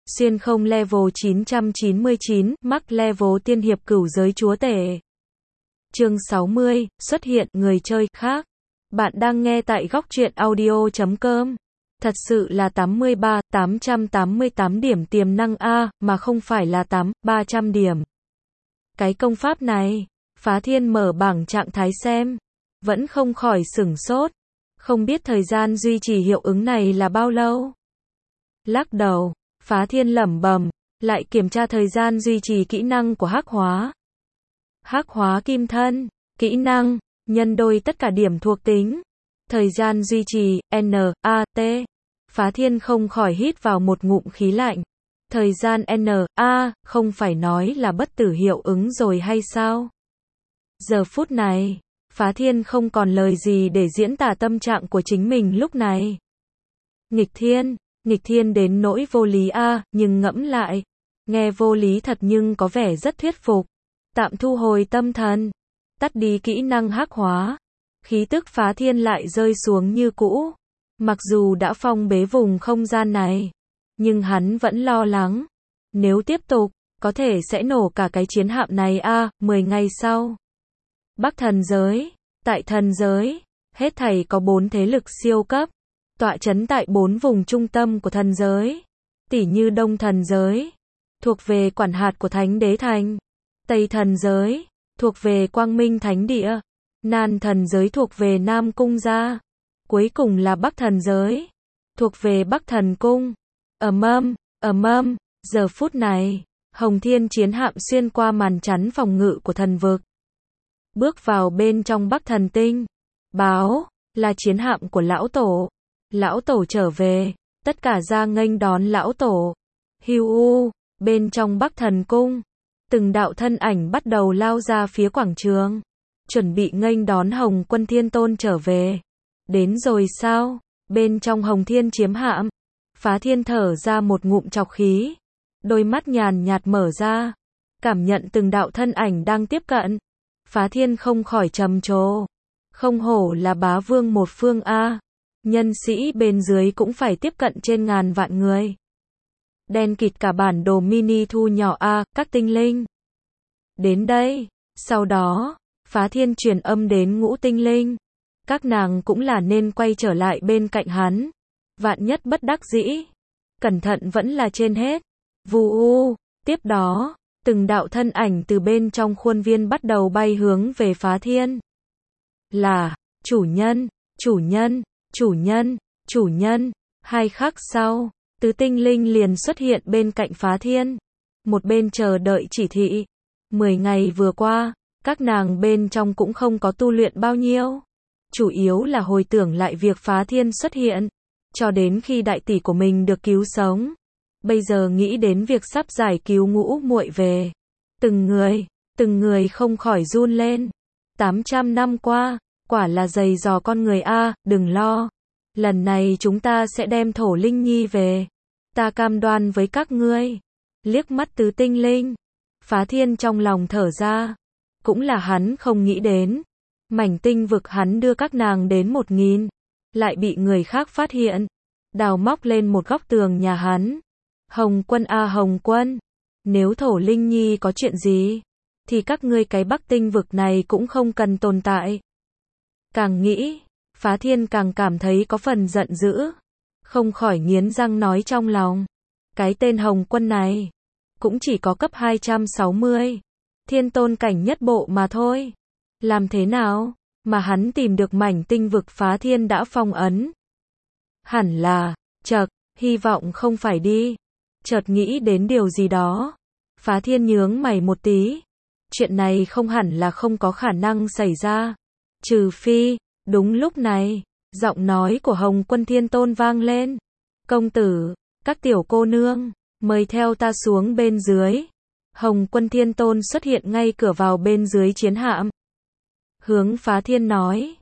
Xuyên không level 999, mắc level tiên hiệp cửu giới chúa tể. Chương 60, xuất hiện người chơi khác. Bạn đang nghe tại góc truyện audio.com. Thật sự là 83888 điểm tiềm năng A, mà không phải là 300 điểm. Cái công pháp này, Phá Thiên mở bảng trạng thái xem, vẫn không khỏi sửng sốt. Không biết thời gian duy trì hiệu ứng này là bao lâu. Lắc đầu, Phá Thiên lẩm bẩm, lại kiểm tra thời gian duy trì kỹ năng của Hắc Hóa. Hắc Hóa Kim Thân, kỹ năng, nhân đôi tất cả điểm thuộc tính. Thời gian duy trì, N-A-T. Phá Thiên không khỏi hít vào một ngụm khí lạnh. Thời gian N-A, không phải nói là bất tử hiệu ứng rồi hay sao? Giờ phút này, Phá Thiên không còn lời gì để diễn tả tâm trạng của chính mình lúc này. Nghịch thiên đến nỗi vô lý a, nhưng ngẫm lại, nghe vô lý thật nhưng có vẻ rất thuyết phục. Tạm thu hồi tâm thần, tắt đi kỹ năng Hắc Hóa, khí tức Phá Thiên lại rơi xuống như cũ. Mặc dù đã phong bế vùng không gian này, nhưng hắn vẫn lo lắng, nếu tiếp tục, có thể sẽ nổ cả cái chiến hạm này a. 10 ngày sau, Bắc Thần Giới, tại Thần Giới, hết thảy có 4 thế lực siêu cấp, tọa chấn tại 4 vùng trung tâm của Thần Giới, tỉ như Đông Thần Giới, thuộc về quản hạt của Thánh Đế Thành, Tây Thần Giới, thuộc về Quang Minh Thánh Địa, Nam Thần Giới thuộc về Nam Cung gia, cuối cùng là Bắc Thần Giới, thuộc về Bắc Thần Cung. Ầm ầm, giờ phút này, Hồng Thiên chiến hạm xuyên qua màn chắn phòng ngự của thần vực, bước vào bên trong Bắc Thần Tinh. Báo, là chiến hạm của lão tổ. Lão tổ trở về, tất cả ra nghênh đón lão tổ. Hiu, bên trong Bắc Thần Cung, từng đạo thân ảnh bắt đầu lao ra phía quảng trường, chuẩn bị nghênh đón Hồng Quân Thiên Tôn trở về. Đến rồi sao? Bên trong Hồng Thiên chiếm hạm, Phá Thiên thở ra một ngụm trọc khí, đôi mắt nhàn nhạt mở ra, cảm nhận từng đạo thân ảnh đang tiếp cận. Phá Thiên không khỏi trầm trồ, không hổ là bá vương một phương a, nhân sĩ bên dưới cũng phải tiếp cận trên ngàn vạn người. Đen kịt cả bản đồ mini thu nhỏ a, các tinh linh. Đến đây, sau đó, Phá Thiên truyền âm đến Ngũ Tinh Linh. Các nàng cũng là nên quay trở lại bên cạnh hắn. Vạn nhất bất đắc dĩ, cẩn thận vẫn là trên hết. Vù u, tiếp đó, từng đạo thân ảnh từ bên trong khuôn viên bắt đầu bay hướng về Phá Thiên. Là, chủ nhân. 2 khắc sau, Tứ Tinh Linh liền xuất hiện bên cạnh Phá Thiên. Một bên chờ đợi chỉ thị. 10 ngày vừa qua, các nàng bên trong cũng không có tu luyện bao nhiêu. Chủ yếu là hồi tưởng lại việc Phá Thiên xuất hiện, cho đến khi đại tỷ của mình được cứu sống. Bây giờ nghĩ đến việc sắp giải cứu Ngũ muội về, từng người không khỏi run lên. 800 năm qua, quả là dày dò con người a, đừng lo. Lần này chúng ta sẽ đem Thổ Linh Nhi về. Ta cam đoan với các ngươi. Liếc mắt Tứ Tinh Linh, Phá Thiên trong lòng thở ra. Cũng là hắn không nghĩ đến. Mảnh tinh vực hắn đưa các nàng đến 1000, lại bị người khác phát hiện, đào móc lên một góc tường nhà hắn. Hồng Quân a Hồng Quân, nếu Thổ Linh Nhi có chuyện gì, thì các ngươi cái Bắc tinh vực này cũng không cần tồn tại. Càng nghĩ, Phá Thiên càng cảm thấy có phần giận dữ, không khỏi nghiến răng nói trong lòng. Cái tên Hồng Quân này, cũng chỉ có cấp 260, thiên tôn cảnh nhất bộ mà thôi. Làm thế nào mà hắn tìm được mảnh tinh vực Phá Thiên đã phong ấn? Hẳn là, hy vọng không phải đi. Chợt nghĩ đến điều gì đó, Phá Thiên nhướng mày một tí. Chuyện này không hẳn là không có khả năng xảy ra. Trừ phi, đúng lúc này, giọng nói của Hồng Quân Thiên Tôn vang lên. Công tử, các tiểu cô nương, mời theo ta xuống bên dưới. Hồng Quân Thiên Tôn xuất hiện ngay cửa vào bên dưới chiến hạm. Hướng Phá Thiên nói,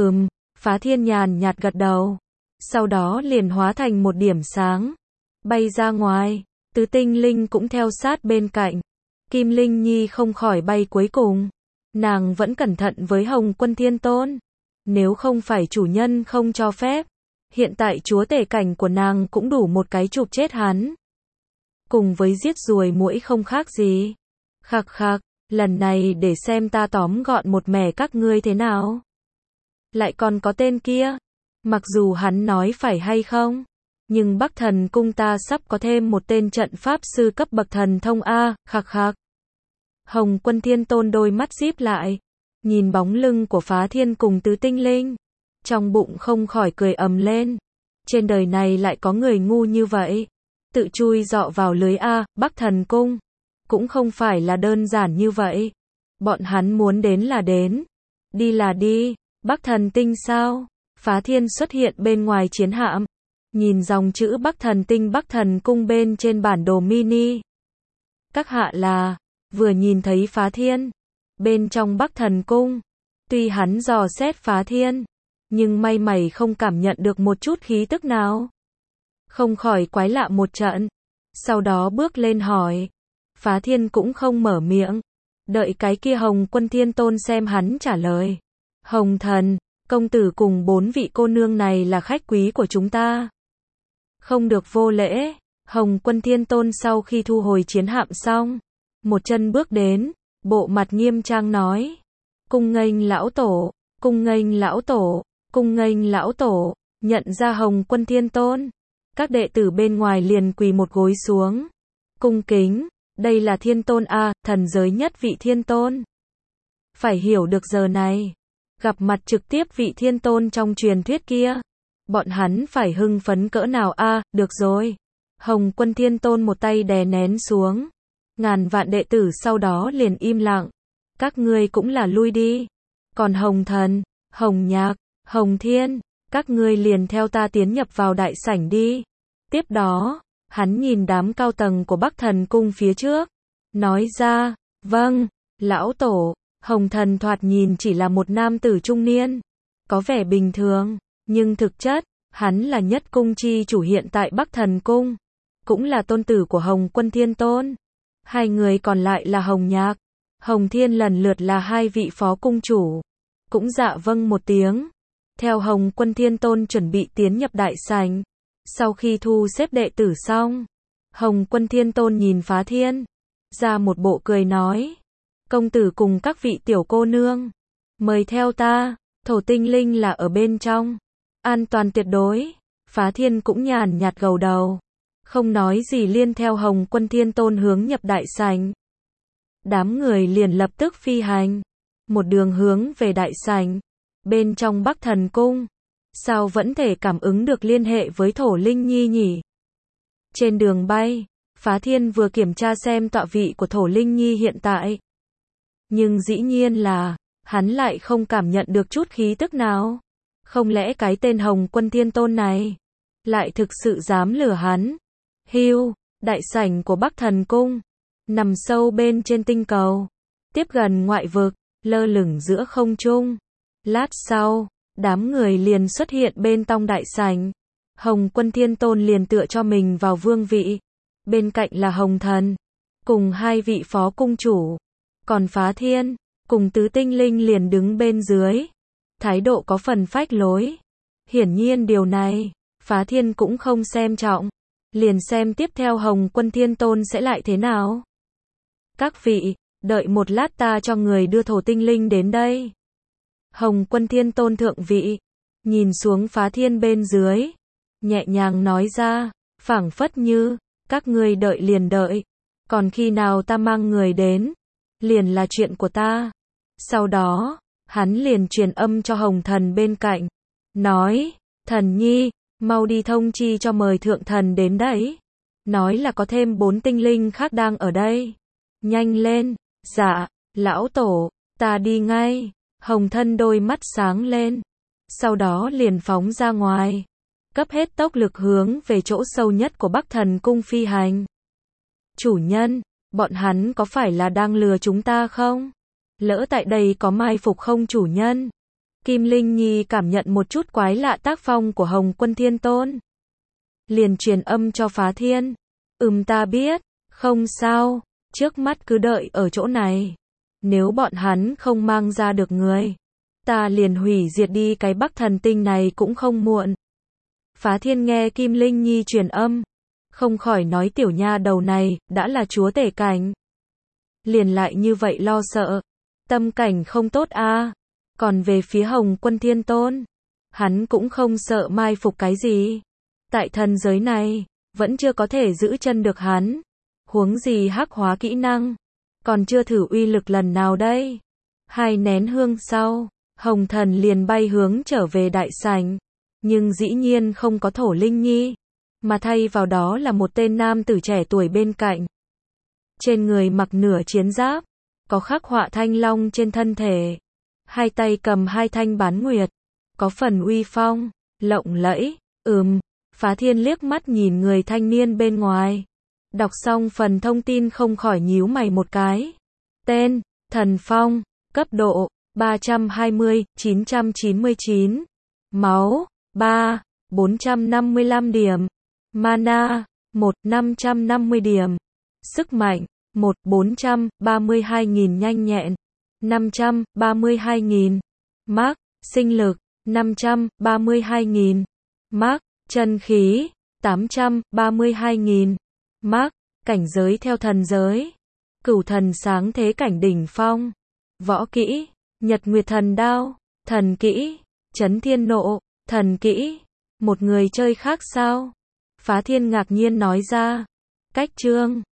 Phá Thiên nhàn nhạt gật đầu. Sau đó liền hóa thành một điểm sáng, bay ra ngoài. Tứ Tinh Linh cũng theo sát bên cạnh. Kim Linh Nhi không khỏi bay cuối cùng. Nàng vẫn cẩn thận với Hồng Quân Thiên Tôn. Nếu không phải chủ nhân không cho phép, hiện tại chúa tể cảnh của nàng cũng đủ một cái chụp chết hắn. cùng với giết ruồi muỗi không khác gì. Khạc khạc, lần này để xem ta tóm gọn một mẻ các ngươi thế nào. Lại còn có tên kia, mặc dù hắn nói phải hay không, nhưng Bắc Thần Cung ta sắp có thêm một tên trận pháp sư cấp bậc thần thông a, khạc khạc. Hồng Quân Thiên Tôn đôi mắt díp lại, nhìn bóng lưng của Phá Thiên cùng Tứ Tinh Linh, trong bụng không khỏi cười ầm lên. Trên đời này lại có người ngu như vậy, tự chui dọ vào lưới a, Bắc Thần Cung. Cũng không phải là đơn giản như vậy. Bọn hắn muốn đến là đến, đi là đi. Bắc Thần Tinh sao? Phá Thiên xuất hiện bên ngoài chiến hạm, nhìn dòng chữ Bắc Thần Tinh Bắc Thần Cung bên trên bản đồ mini. Các hạ là, vừa nhìn thấy Phá Thiên, bên trong Bắc Thần Cung, tuy hắn dò xét Phá Thiên, nhưng may mày không cảm nhận được một chút khí tức nào. Không khỏi quái lạ một trận, sau đó bước lên hỏi. Phá Thiên cũng không mở miệng, đợi cái kia Hồng Quân Thiên Tôn xem hắn trả lời. Hồng Thần, công tử cùng 4 vị cô nương này là khách quý của chúng ta. Không được vô lễ. Hồng Quân Thiên Tôn sau khi thu hồi chiến hạm xong, một chân bước đến, bộ mặt nghiêm trang nói. Cung nghênh lão tổ, cung nghênh lão tổ, cung nghênh lão tổ. Nhận ra Hồng Quân Thiên Tôn, các đệ tử bên ngoài liền quỳ một gối xuống. Cung kính, đây là Thiên Tôn a, thần giới nhất vị Thiên Tôn. Phải hiểu được giờ này, gặp mặt trực tiếp vị Thiên Tôn trong truyền thuyết kia, bọn hắn phải hưng phấn cỡ nào a, được rồi. Hồng Quân Thiên Tôn một tay đè nén xuống. Ngàn vạn đệ tử sau đó liền im lặng. Các ngươi cũng là lui đi. Còn Hồng Thần, Hồng Nhạc, Hồng Thiên, các ngươi liền theo ta tiến nhập vào đại sảnh đi. Tiếp đó, hắn nhìn đám cao tầng của Bắc Thần Cung phía trước, nói ra, vâng, lão tổ. Hồng Thần thoạt nhìn chỉ là một nam tử trung niên, có vẻ bình thường, nhưng thực chất, hắn là nhất cung chi chủ hiện tại Bắc Thần Cung, cũng là tôn tử của Hồng Quân Thiên Tôn. Hai người còn lại là Hồng Nhạc, Hồng Thiên lần lượt là hai vị phó cung chủ, cũng dạ vâng một tiếng. Theo Hồng Quân Thiên Tôn chuẩn bị tiến nhập đại sảnh. Sau khi thu xếp đệ tử xong, Hồng Quân Thiên Tôn nhìn Phá Thiên, ra một bộ cười nói. Công tử cùng các vị tiểu cô nương, mời theo ta, Thổ Tinh Linh là ở bên trong, an toàn tuyệt đối. Phá Thiên cũng nhàn nhạt gật đầu, không nói gì liên theo Hồng Quân Thiên Tôn hướng nhập đại sảnh. Đám người liền lập tức phi hành, một đường hướng về đại sảnh. Bên trong Bắc Thần Cung, sao vẫn thể cảm ứng được liên hệ với Thổ Linh Nhi nhỉ? Trên đường bay, Phá Thiên vừa kiểm tra xem tọa vị của Thổ Linh Nhi hiện tại. Nhưng dĩ nhiên là, hắn lại không cảm nhận được chút khí tức nào. Không lẽ cái tên Hồng Quân Thiên Tôn này lại thực sự dám lừa hắn? Hưu, đại sảnh của Bắc Thần Cung, nằm sâu bên trên tinh cầu, tiếp gần ngoại vực, lơ lửng giữa không trung. Lát sau, đám người liền xuất hiện bên trong đại sảnh. Hồng Quân Thiên Tôn liền tựa cho mình vào vương vị. Bên cạnh là Hồng Thần, cùng hai vị phó cung chủ. Còn Phá Thiên, cùng Tứ Tinh Linh liền đứng bên dưới. Thái độ có phần phách lối. Hiển nhiên điều này, Phá Thiên cũng không xem trọng. Liền xem tiếp theo Hồng Quân Thiên Tôn sẽ lại thế nào. Các vị, đợi một lát ta cho người đưa Thổ Tinh Linh đến đây. Hồng Quân Thiên Tôn thượng vị, nhìn xuống Phá Thiên bên dưới, nhẹ nhàng nói ra, phảng phất như, các ngươi đợi liền đợi, còn khi nào ta mang người đến, liền là chuyện của ta. Sau đó, hắn liền truyền âm cho Hồng Thần bên cạnh, nói, Thần Nhi, mau đi thông chi cho mời thượng thần đến đấy, nói là có thêm 4 tinh linh khác đang ở đây, nhanh lên. Dạ, lão tổ, ta đi ngay. Hồng Thân đôi mắt sáng lên, sau đó liền phóng ra ngoài, cấp hết tốc lực hướng về chỗ sâu nhất của Bắc Thần Cung phi hành. Chủ nhân, bọn hắn có phải là đang lừa chúng ta không? Lỡ tại đây có mai phục không chủ nhân? Kim Linh Nhi cảm nhận một chút quái lạ tác phong của Hồng Quân Thiên Tôn. Liền truyền âm cho Phá Thiên. Ta biết, không sao, trước mắt cứ đợi ở chỗ này. Nếu bọn hắn không mang ra được người, ta liền hủy diệt đi cái Bắc Thần Tinh này cũng không muộn. Phá Thiên nghe Kim Linh Nhi truyền âm, Không khỏi nói tiểu nha đầu này, đã là chúa tể cảnh. Liền lại như vậy lo sợ. Tâm cảnh không tốt a. Còn về phía Hồng Quân Thiên Tôn, hắn cũng không sợ mai phục cái gì. Tại thần giới này, vẫn chưa có thể giữ chân được hắn. Huống gì hắc hóa kỹ năng, còn chưa thử uy lực lần nào đây. 2 nén hương sau, Hồng Thần liền bay hướng trở về đại sảnh. Nhưng dĩ nhiên không có Thổ Linh Nhi, mà thay vào đó là một tên nam tử trẻ tuổi bên cạnh. Trên người mặc nửa chiến giáp, có khắc họa thanh long trên thân thể. 2 tay cầm 2 thanh bán nguyệt, có phần uy phong, lộng lẫy. Phá Thiên liếc mắt nhìn người thanh niên bên ngoài. Đọc xong phần thông tin không khỏi nhíu mày một cái. Tên, Thần Phong, cấp độ, 320, 999. Máu, 3, 455 điểm. Mana, 1, 550 điểm. Sức mạnh, 1, 432.000 nhanh nhẹn, 532.000. Mark, sinh lực, 532.000. Mark, chân khí, 832.000. Mark, cảnh giới theo thần giới. Cửu thần sáng thế cảnh đỉnh phong. Võ kỹ, Nhật Nguyệt Thần Đao. Thần kỹ, Chấn Thiên Nộ. Thần kỹ, một người chơi khác sao? Phá Thiên ngạc nhiên nói ra. Cách chương